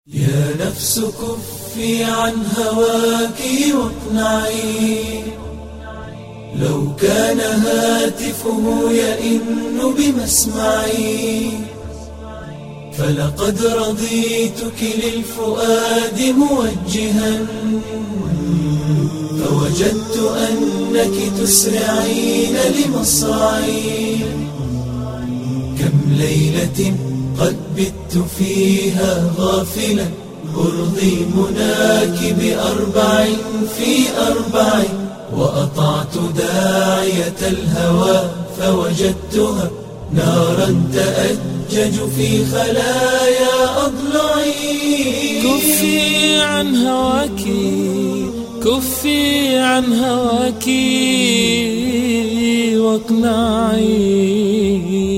يا نفس كفي عن هواك واقنعي، لو كان هاتفه يئن بمسمعي، فلقد رضيتك للفؤاد موجها، فوجدت أنك تسرعين لمصرعي. كم ليلة قد بت فيها غافلا، أرضي مناك بأربع في أربع، وأطعت داعية الهوى فوجدتها نارا تأجج في خلايا أضلعي. كفي عن هواك، كفي عن هواك واقنعي.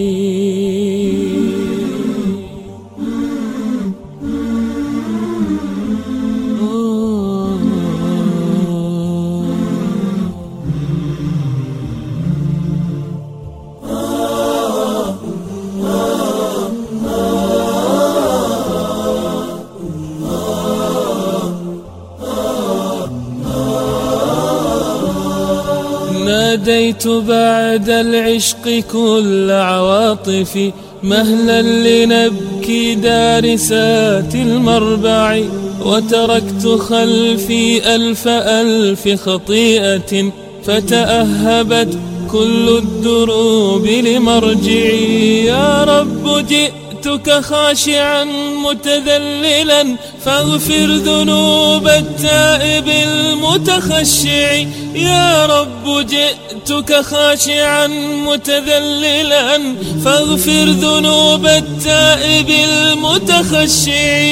ناديت بعد العشق كل عواطفي، مهلا لنبكي دارسات المربع، وتركت خلفي ألف ألف خطيئة، فتأهبت كل الدروب لمرجعي. يا رب جئتك خاشعا متذللا، فاغفر ذنوب التائب المتخشع. يا رب جئتك خاشعا متذللا، فاغفر ذنوب التائب المتخشع.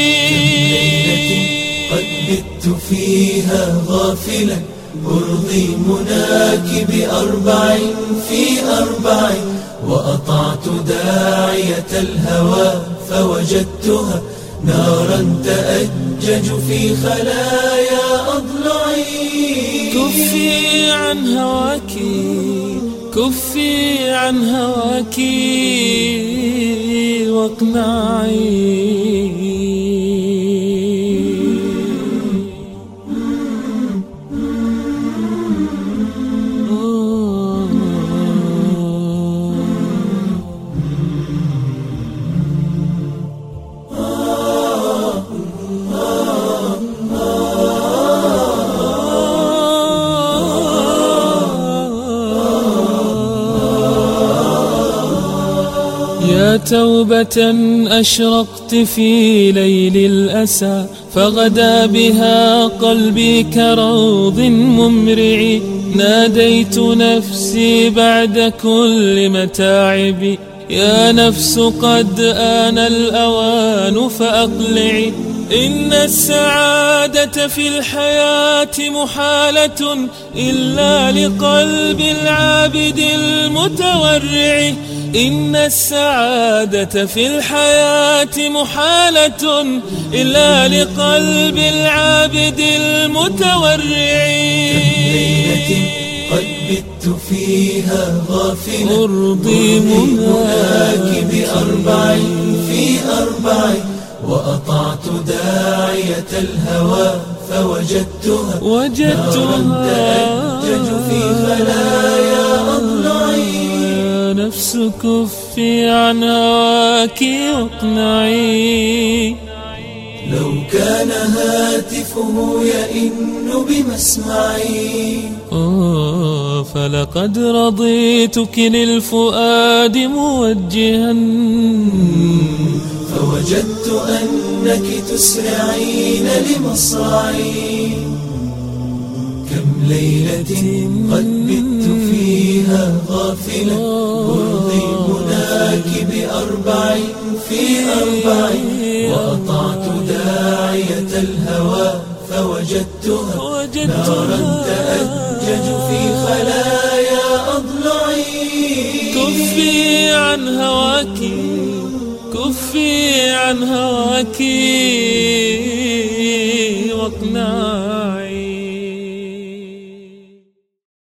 قد بت فيها غافلا، أرضي مناك بأربع في أربع، وأطعت داعية الهوى فوجدتها نارا تأجج في خلايا أضلعي. كفي عن هواك، كفي عن هواك واقنعي. يا توبة أشرقت في ليل الأسى، فغدا بها قلبي كروض ممرع. ناديت نفسي بعد كل متاعبي، يا نفس قد آن الأوان فأقلعي. إن السعادة في الحياة محالة، إلا لقلب العابد المتورع. إن السعادة في الحياة محالة، إلا لقلب العابد المتورع. قد بت فيها غافلا، أرضي مناك بأربع في أربع، وأطعت داعية الهوى فوجدتها نارا تأجج في خلايا أضلعي. يا نفس كفي عن هواك واقنعي، لو كان هاتفه يئن بمسمعي، فلقد رضيتك للفؤاد موجها، فوجدت أنك تسرعين لمصرعي. كم ليلة قد بت فيها غافلا، أرضي مناك بأربع في أربع، وأطعت داعية الهوى فوجدتها نارا تأجج في خلايا أضلعي. كفي عن هواك، كفي عن هواك واقنعي.